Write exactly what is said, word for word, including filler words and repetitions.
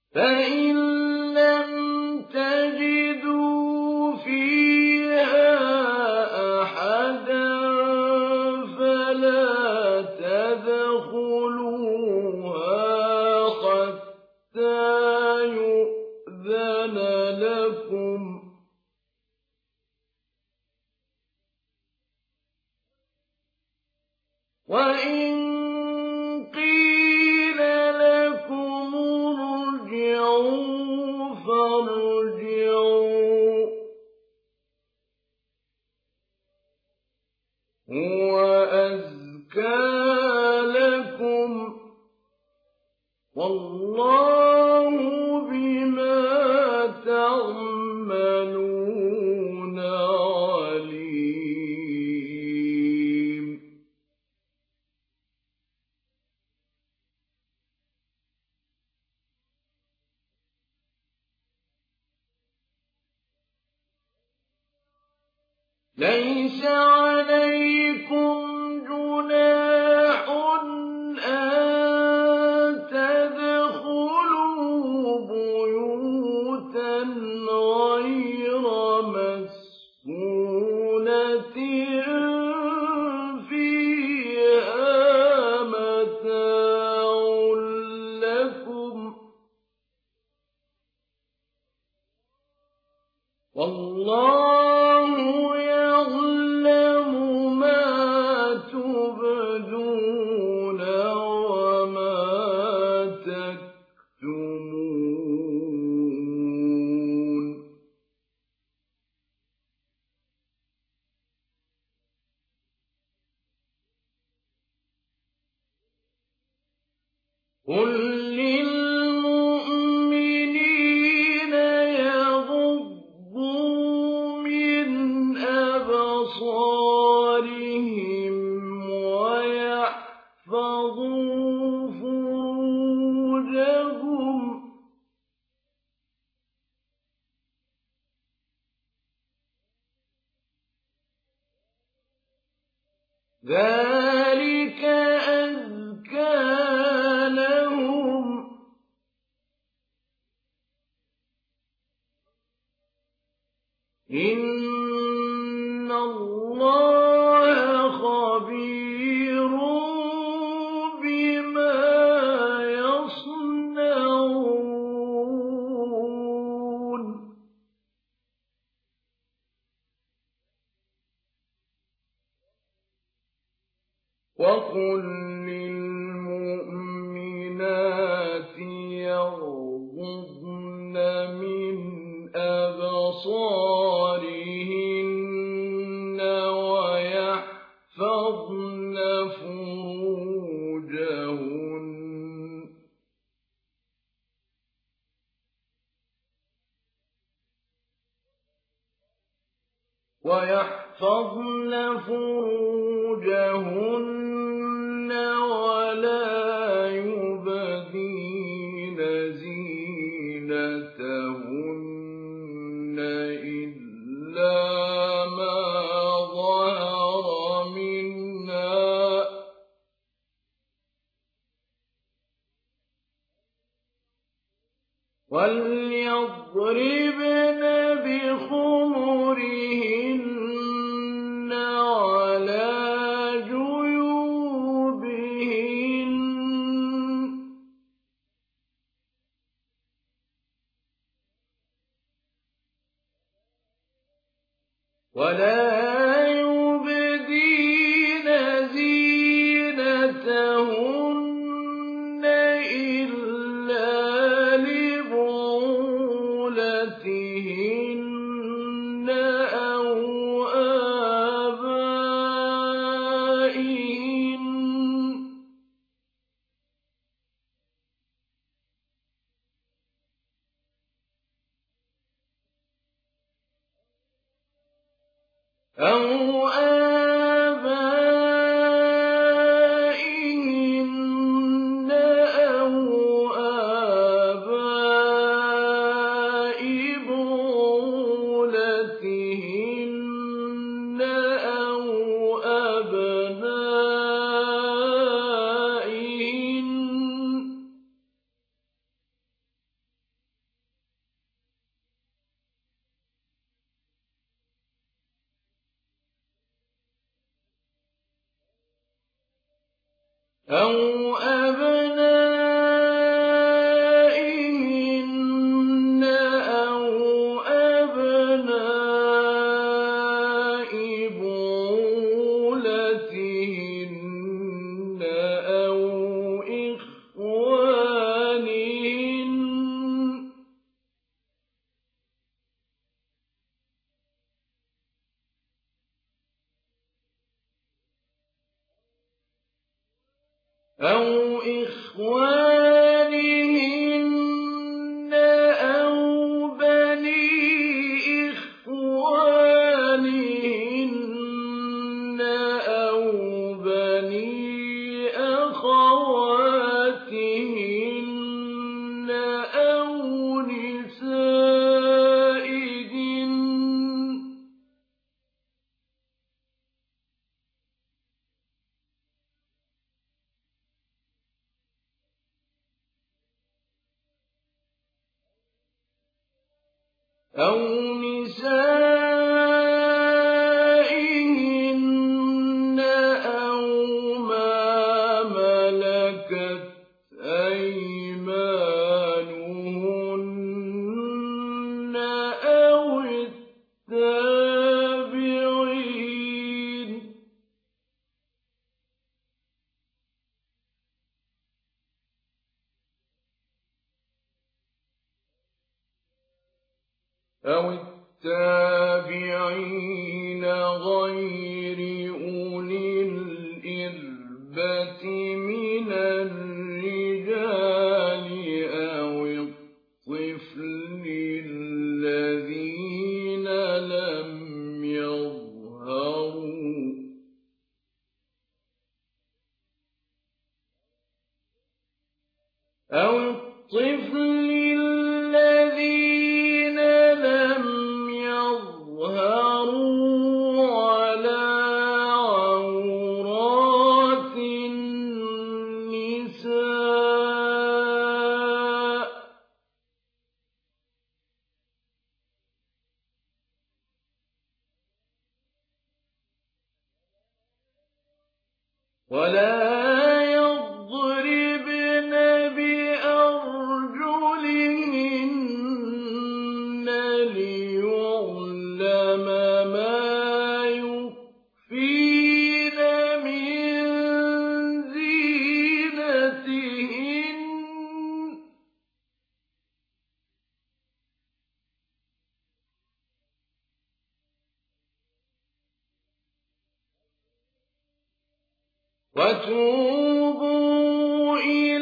فإن لم تجدوا فيها أحدا فلا تدخلوها حتى يؤذن لكم وإن قيل لكم ارجعوا فارجعوا هو أزكى لكم والله بما تعملون عليم. ليس عليكم جناح أن تدخلوا بيوتا غير مسكونة فيها متاع لكم والله يعلم ما تبدون وما تكتمون. قل للمؤمنين يغضوا من أبصارهم ويحفظوا فروجهم ذلك أزكى لهم إن الله خبير بما يصنعون. وقل للمؤمنات يغضضن من أبصارهن ويحفظن فروجهن ويحفظن فروجهن ولا يبدين زينتهن إلا ما ظهر منها وليضربن بخمرهن على جيوبهن ولا يبدين زينتهن إلا لبعولتهن أو آبائهن أو آبائهن أو آباء بعولتهن أو أبنائهن أَوْ أَبْنَائِهِنَّ أَوْ أَبْنَاءِ بُعُولَتِهِنَّ أَوْ إِخْوَانِهِنَّ أَوْ إِخْوَانِهِنَّ أَوْ بَنِي إِخْوَانِهِنَّ أَوْ بَنِي أَخَوَاتِهِنَّ أَوْ نِسَائِهِنَّ أَوْ نِسَائِهِنَّ أَوْ مَا مَلَكَتْ أَيْمَانُهُنَّ أَوِ التَّابِعِينَ أَوِ التَّابِعِينَ غَيْرِ أُولِي الْإِرْبَةِ مِنَ الرِّجَالِ أَوِ الطِّفْلِ الَّذِينَ لَمْ يَظْهَرُوا أَوِ الطِّفْلِ الَّذِينَ لَمْ يَظْهَرُوا عَلَىٰ عَوْرَاتِ النِّسَاءِ ۖ وَلَا يَضْرِبْنَ بِأَرْجُلِهِنَّ لِيُعْلَمَ مَا يُخْفِينَ مِن زِينَتِهِنَّ ۚ وَتُوبُوا إِلَى